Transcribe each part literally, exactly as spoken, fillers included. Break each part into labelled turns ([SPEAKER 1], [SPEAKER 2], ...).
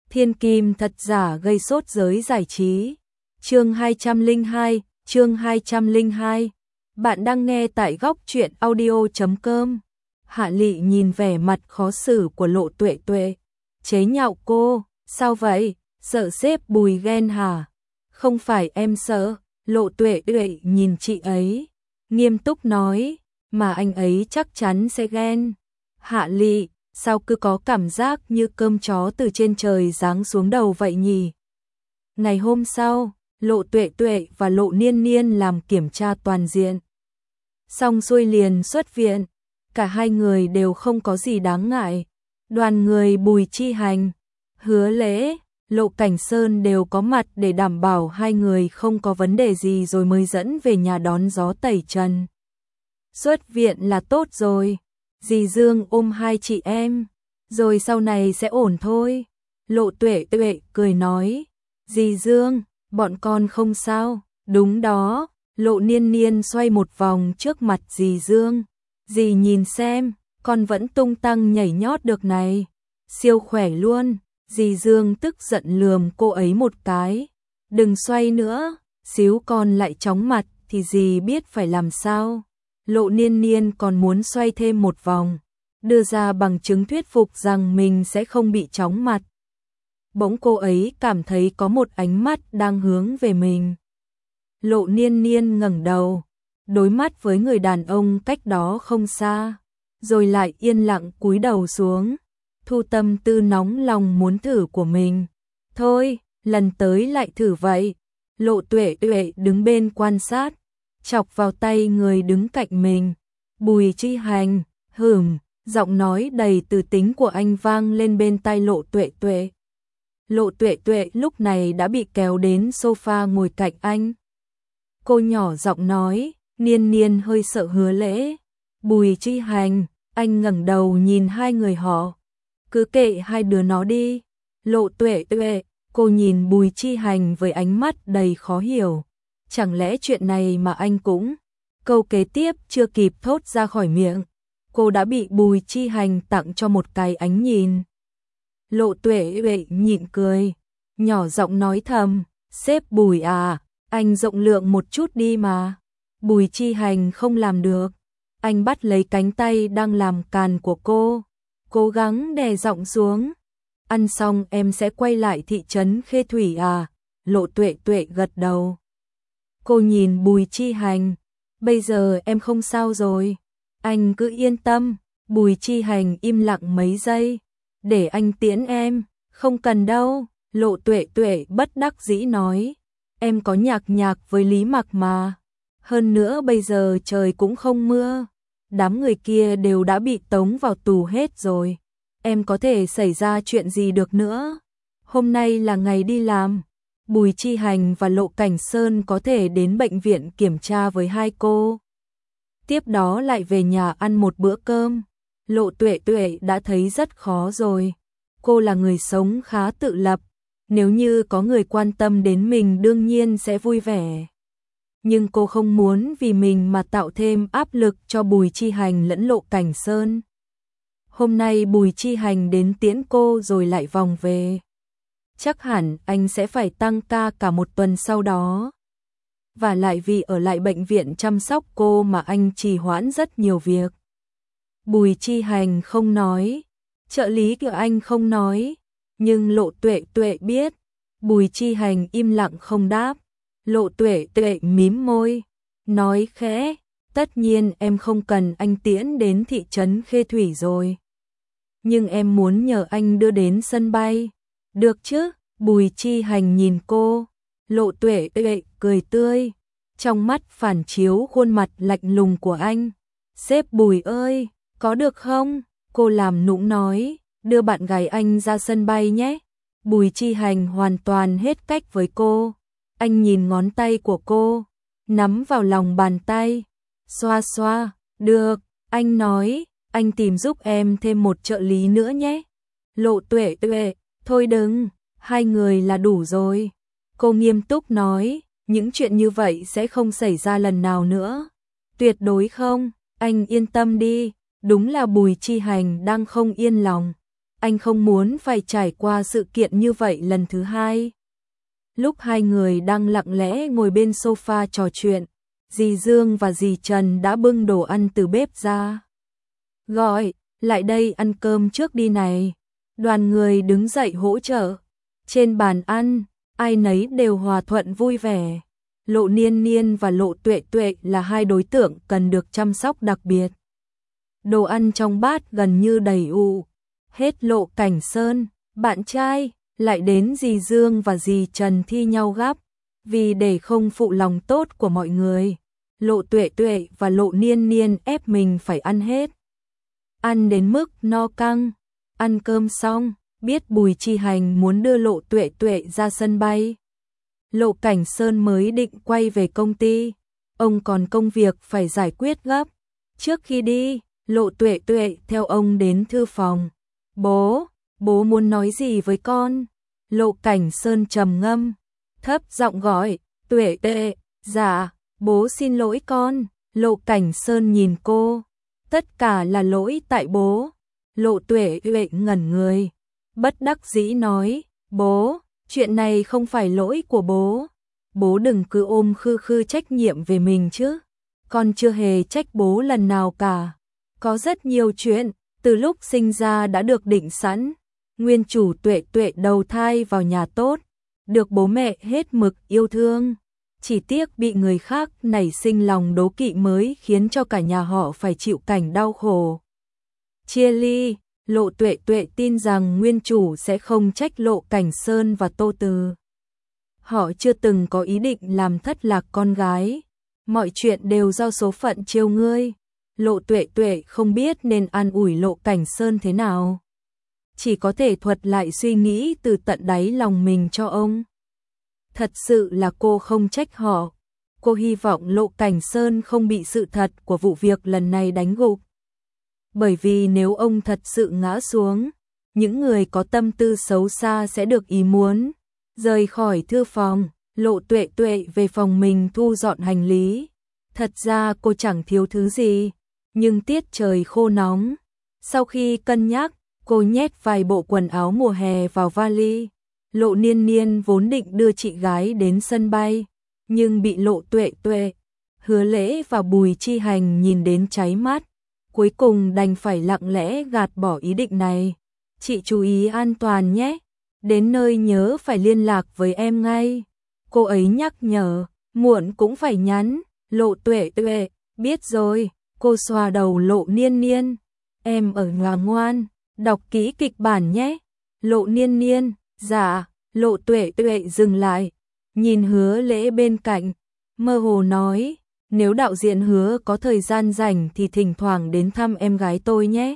[SPEAKER 1] Thiên kim thật giả gây sốt giới giải trí. Chương hai trăm lẻ hai, chương hai trăm lẻ hai. Bạn đang nghe tại góc truyện audio chấm com. Hạ Lị nhìn vẻ mặt khó xử của Lộ Tuệ Tuệ, chế nhạo cô, sao vậy, sợ sếp Bùi ghen hả? Không phải em sợ, Lộ Tuệ Tuệ nhìn chị ấy, nghiêm túc nói, mà anh ấy chắc chắn sẽ ghen. Hạ Lị, sao cứ có cảm giác như cơm chó từ trên trời giáng xuống đầu vậy nhỉ? Ngày hôm sau, Lộ Tuệ Tuệ và Lộ Niên Niên làm kiểm tra toàn diện. Xong xuôi liền xuất viện, cả hai người đều không có gì đáng ngại. Đoàn người Bùi Chi Hành, Hứa Lễ, Lộ Cảnh Sơn đều có mặt để đảm bảo hai người không có vấn đề gì rồi mới dẫn về nhà đón gió tẩy trần. Xuất viện là tốt rồi, dì Dương ôm hai chị em, rồi sau này sẽ ổn thôi. Lộ Tuệ Tuệ cười nói, dì Dương, bọn con không sao, đúng đó. Lộ Niên Niên xoay một vòng trước mặt dì Dương, dì nhìn xem, con vẫn tung tăng nhảy nhót được này, siêu khỏe luôn. Dì Dương tức giận lườm cô ấy một cái, đừng xoay nữa, xíu con lại chóng mặt thì dì biết phải làm sao. Lộ Niên Niên còn muốn xoay thêm một vòng, đưa ra bằng chứng thuyết phục rằng mình sẽ không bị chóng mặt. Bỗng cô ấy cảm thấy có một ánh mắt đang hướng về mình. Lộ Niên Niên ngẩng đầu, đối mắt với người đàn ông cách đó không xa, rồi lại yên lặng cúi đầu xuống, thu tâm tư nóng lòng muốn thử của mình. Thôi, lần tới lại thử vậy. Lộ Tuệ Tuệ đứng bên quan sát, chọc vào tay người đứng cạnh mình. Bùi Chi Hành, hửm, giọng nói đầy từ tính của anh vang lên bên tai Lộ Tuệ Tuệ. Lộ Tuệ Tuệ lúc này đã bị kéo đến sofa ngồi cạnh anh. Cô nhỏ giọng nói, Niên Niên hơi sợ Hứa Lễ. Bùi Chi Hành, anh ngẩng đầu nhìn hai người họ. Cứ kệ hai đứa nó đi. Lộ Tuệ Tuệ, cô nhìn Bùi Chi Hành với ánh mắt đầy khó hiểu. Chẳng lẽ chuyện này mà anh cũng... Câu kế tiếp chưa kịp thốt ra khỏi miệng, cô đã bị Bùi Chi Hành tặng cho một cái ánh nhìn. Lộ Tuệ Tuệ nhịn cười, nhỏ giọng nói thầm, sếp Bùi à, anh rộng lượng một chút đi mà. Bùi Chi Hành không làm được, anh bắt lấy cánh tay đang làm càn của cô, cố gắng đè giọng xuống. Ăn xong em sẽ quay lại thị trấn Khê Thủy à? Lộ Tuệ Tuệ gật đầu. Cô nhìn Bùi Chi Hành, bây giờ em không sao rồi, anh cứ yên tâm. Bùi Chi Hành im lặng mấy giây, để anh tiễn em. Không cần đâu, Lộ Tuệ Tuệ bất đắc dĩ nói, em có nhạc nhạc với Lý Mặc mà. Hơn nữa bây giờ trời cũng không mưa, đám người kia đều đã bị tống vào tù hết rồi, em có thể xảy ra chuyện gì được nữa. Hôm nay là ngày đi làm, Bùi Chi Hành và Lộ Cảnh Sơn có thể đến bệnh viện kiểm tra với hai cô, tiếp đó lại về nhà ăn một bữa cơm. Lộ Tuệ Tuệ đã thấy rất khó rồi, cô là người sống khá tự lập, nếu như có người quan tâm đến mình đương nhiên sẽ vui vẻ. Nhưng cô không muốn vì mình mà tạo thêm áp lực cho Bùi Chi Hành lẫn Lộ Cảnh Sơn. Hôm nay Bùi Chi Hành đến tiễn cô rồi lại vòng về. Chắc hẳn anh sẽ phải tăng ca cả một tuần sau đó. Và lại vì ở lại bệnh viện chăm sóc cô mà anh trì hoãn rất nhiều việc. Bùi Chi Hành không nói, trợ lý của anh không nói, nhưng Lộ Tuệ Tuệ biết. Bùi Chi Hành im lặng không đáp. Lộ Tuệ Tuệ mím môi, nói khẽ, tất nhiên em không cần anh tiễn đến thị trấn Khê Thủy rồi, nhưng em muốn nhờ anh đưa đến sân bay. Được chứ? Bùi Chi Hành nhìn cô. Lộ Tuệ Tuệ cười tươi, trong mắt phản chiếu khuôn mặt lạnh lùng của anh. Sếp Bùi ơi, có được không? Cô làm nũng nói, đưa bạn gái anh ra sân bay nhé. Bùi Chi Hành hoàn toàn hết cách với cô. Anh nhìn ngón tay của cô, nắm vào lòng bàn tay, xoa xoa. Được, anh nói, anh tìm giúp em thêm một trợ lý nữa nhé. Lộ Tuệ Tuệ, thôi đừng, hai người là đủ rồi. Cô nghiêm túc nói, những chuyện như vậy sẽ không xảy ra lần nào nữa. Tuyệt đối không, anh yên tâm đi. Đúng là Bùi Chi Hành đang không yên lòng. anh không muốn phải trải qua sự kiện như vậy lần thứ hai. Lúc hai người đang lặng lẽ ngồi bên sofa trò chuyện, dì Dương và dì Trần đã bưng đồ ăn từ bếp ra. Gọi, lại đây ăn cơm trước đi này. Đoàn người đứng dậy hỗ trợ. Trên bàn ăn, ai nấy đều hòa thuận vui vẻ. Lộ Niên Niên và Lộ Tuệ Tuệ là hai đối tượng cần được chăm sóc đặc biệt. Đồ ăn trong bát gần như đầy ụ. Hết Lộ Cảnh Sơn, bạn trai, lại đến dì Dương và dì Trần thi nhau gắp. Vì để không phụ lòng tốt của mọi người, Lộ Tuệ Tuệ và Lộ Niên Niên ép mình phải ăn hết. Ăn đến mức no căng. Ăn cơm xong, biết Bùi Chi Hành muốn đưa Lộ Tuệ Tuệ ra sân bay. Lộ Cảnh Sơn mới định quay về công ty. Ông còn công việc phải giải quyết gấp. Trước khi đi, Lộ Tuệ Tuệ theo ông đến thư phòng. Bố, bố muốn nói gì với con? Lộ Cảnh Sơn trầm ngâm, thấp giọng gọi, Tuệ Tuệ, dạ, bố xin lỗi con. Lộ Cảnh Sơn nhìn cô, tất cả là lỗi tại bố. Lộ Tuệ Tuệ ngẩn người, bất đắc dĩ nói, bố, chuyện này không phải lỗi của bố. Bố đừng cứ ôm khư khư trách nhiệm về mình chứ. Con chưa hề trách bố lần nào cả. Có rất nhiều chuyện, từ lúc sinh ra đã được định sẵn. Nguyên chủ Tuệ Tuệ đầu thai vào nhà tốt, được bố mẹ hết mực yêu thương. Chỉ tiếc bị người khác nảy sinh lòng đố kỵ mới khiến cho cả nhà họ phải chịu cảnh đau khổ. Chia ly, Lộ Tuệ Tuệ tin rằng nguyên chủ sẽ không trách Lộ Cảnh Sơn và Tô Từ. Họ chưa từng có ý định làm thất lạc con gái. Mọi chuyện đều do số phận trêu ngươi. Lộ Tuệ Tuệ không biết nên an ủi Lộ Cảnh Sơn thế nào. Chỉ có thể thuật lại suy nghĩ từ tận đáy lòng mình cho ông. Thật sự là cô không trách họ. Cô hy vọng Lộ Cảnh Sơn không bị sự thật của vụ việc lần này đánh gục. Bởi vì nếu ông thật sự ngã xuống, những người có tâm tư xấu xa sẽ được ý muốn. Rời khỏi thư phòng, Lộ Tuệ Tuệ về phòng mình thu dọn hành lý. Thật ra cô chẳng thiếu thứ gì, nhưng tiết trời khô nóng. Sau khi cân nhắc, cô nhét vài bộ quần áo mùa hè vào vali. Lộ Niên Niên vốn định đưa chị gái đến sân bay, nhưng bị Lộ Tuệ Tuệ, Hứa Lễ và Bùi Chi Hành nhìn đến cháy mắt. Cuối cùng đành phải lặng lẽ gạt bỏ ý định này. Chị chú ý an toàn nhé. Đến nơi nhớ phải liên lạc với em ngay. Cô ấy nhắc nhở, muộn cũng phải nhắn. Lộ Tuệ Tuệ, biết rồi. Cô xoa đầu Lộ Niên Niên. Em ở nhà ngoan, đọc kỹ kịch bản nhé. Lộ Niên Niên, dạ. Lộ Tuệ Tuệ dừng lại, nhìn Hứa Lễ bên cạnh, mơ hồ nói, nếu đạo diễn Hứa có thời gian rảnh thì thỉnh thoảng đến thăm em gái tôi nhé.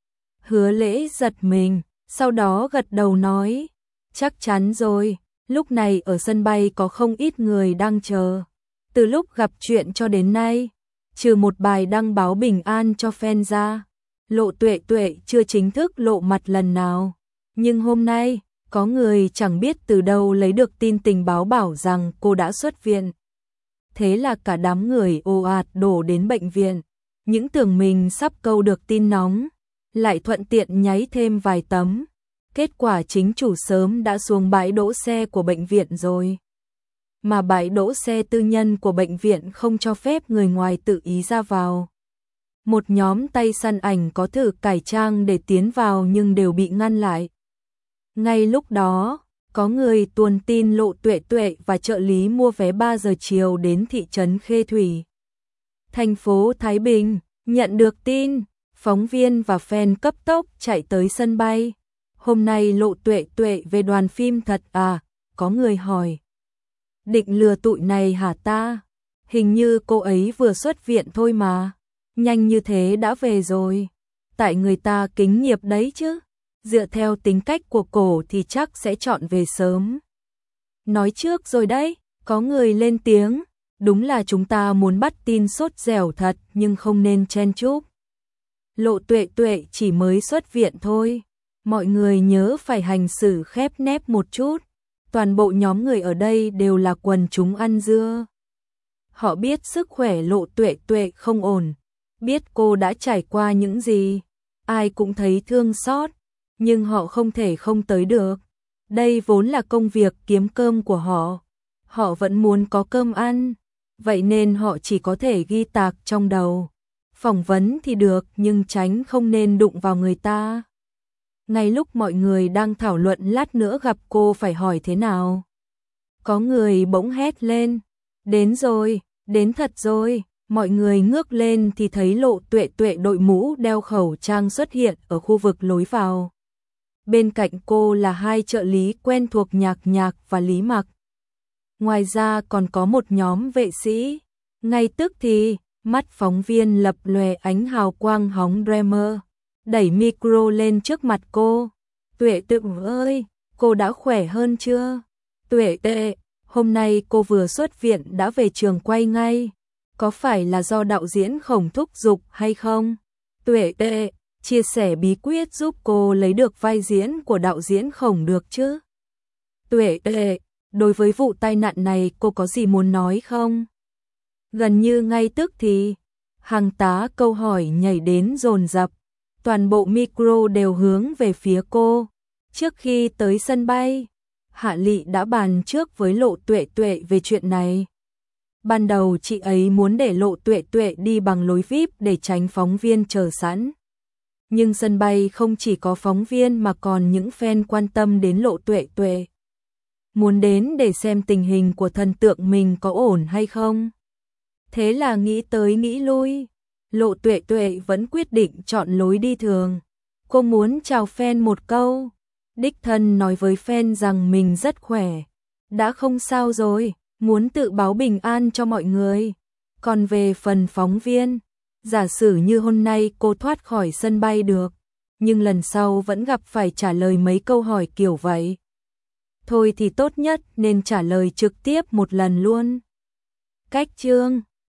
[SPEAKER 1] Hứa Lễ giật mình, sau đó gật đầu nói, chắc chắn rồi. Lúc này ở sân bay có không ít người đang chờ. Từ lúc gặp chuyện cho đến nay, trừ một bài đăng báo bình an cho fan ra, Lộ Tuệ Tuệ chưa chính thức lộ mặt lần nào. Nhưng hôm nay, có người chẳng biết từ đâu lấy được tin tình báo bảo rằng cô đã xuất viện. Thế là cả đám người ồ ạt đổ đến bệnh viện. Những tưởng mình sắp câu được tin nóng, lại thuận tiện nháy thêm vài tấm. Kết quả chính chủ sớm đã xuống bãi đỗ xe của bệnh viện rồi. Mà bãi đỗ xe tư nhân của bệnh viện không cho phép người ngoài tự ý ra vào. Một nhóm tay săn ảnh có thử cải trang để tiến vào nhưng đều bị ngăn lại. Ngay lúc đó, có người tuồn tin Lộ Tuệ Tuệ và trợ lý mua vé ba giờ chiều đến thị trấn Khê Thủy, thành phố Thái Bình. Nhận được tin, phóng viên và fan cấp tốc chạy tới sân bay. Hôm nay Lộ Tuệ Tuệ về đoàn phim thật à? Có người hỏi. Định lừa tụi này hả ta? Hình như cô ấy vừa xuất viện thôi mà. Nhanh như thế đã về rồi. Tại người ta kính nghiệp đấy chứ. Dựa theo tính cách của cổ thì chắc sẽ chọn về sớm. Nói trước rồi đấy, có người lên tiếng. Đúng là chúng ta muốn bắt tin sốt dẻo thật nhưng không nên chen chúc. Lộ Tuệ Tuệ chỉ mới xuất viện thôi. Mọi người nhớ phải hành xử khép nép một chút. Toàn bộ nhóm người ở đây đều là quần chúng ăn dưa. Họ biết sức khỏe Lộ Tuệ Tuệ không ổn. Biết cô đã trải qua những gì. Ai cũng thấy thương xót. nhưng họ không thể không tới được. Đây vốn là công việc kiếm cơm của họ. Họ vẫn muốn có cơm ăn, vậy nên họ chỉ có thể ghi tạc trong đầu. Phỏng vấn thì được nhưng tránh không nên đụng vào người ta. Ngay lúc mọi người đang thảo luận lát nữa gặp cô phải hỏi thế nào, có người bỗng hét lên, đến rồi, đến thật rồi. Mọi người ngước lên thì thấy Lộ Tuệ Tuệ đội mũ đeo khẩu trang xuất hiện ở khu vực lối vào. Bên cạnh cô là hai trợ lý quen thuộc Nhạc Nhạc và Lý Mặc. Ngoài ra còn có một nhóm vệ sĩ. Ngay tức thì, mắt phóng viên lập lòe ánh hào quang hóng Dreamer, đẩy micro lên trước mặt cô. Tuệ Tuệ ơi, cô đã khỏe hơn chưa? Tuệ Tuệ, hôm nay cô vừa xuất viện đã về trường quay ngay. Có phải là do đạo diễn Khổng thúc giục hay không? Tuệ Tuệ, chia sẻ bí quyết giúp cô lấy được vai diễn của đạo diễn Khổng được chứ? Tuệ Tuệ, đối với vụ tai nạn này cô có gì muốn nói không? Gần như ngay tức thì, hàng tá câu hỏi nhảy đến dồn dập, toàn bộ micro đều hướng về phía cô. Trước khi tới sân bay, Hạ Lị đã bàn trước với Lộ Tuệ Tuệ về chuyện này. Ban đầu chị ấy muốn để Lộ Tuệ Tuệ đi bằng lối vi ai pi để tránh phóng viên chờ sẵn. Nhưng sân bay không chỉ có phóng viên mà còn những fan quan tâm đến Lộ Tuệ Tuệ. Muốn đến để xem tình hình của thần tượng mình có ổn hay không. Thế là nghĩ tới nghĩ lui, Lộ Tuệ Tuệ vẫn quyết định chọn lối đi thường. Cô muốn chào fan một câu, đích thân nói với fan rằng mình rất khỏe, đã không sao rồi, muốn tự báo bình an cho mọi người. Còn về phần phóng viên, giả sử như hôm nay cô thoát khỏi sân bay được, nhưng lần sau vẫn gặp phải trả lời mấy câu hỏi kiểu vậy. Thôi thì tốt nhất nên trả lời trực tiếp một lần luôn. Cách chương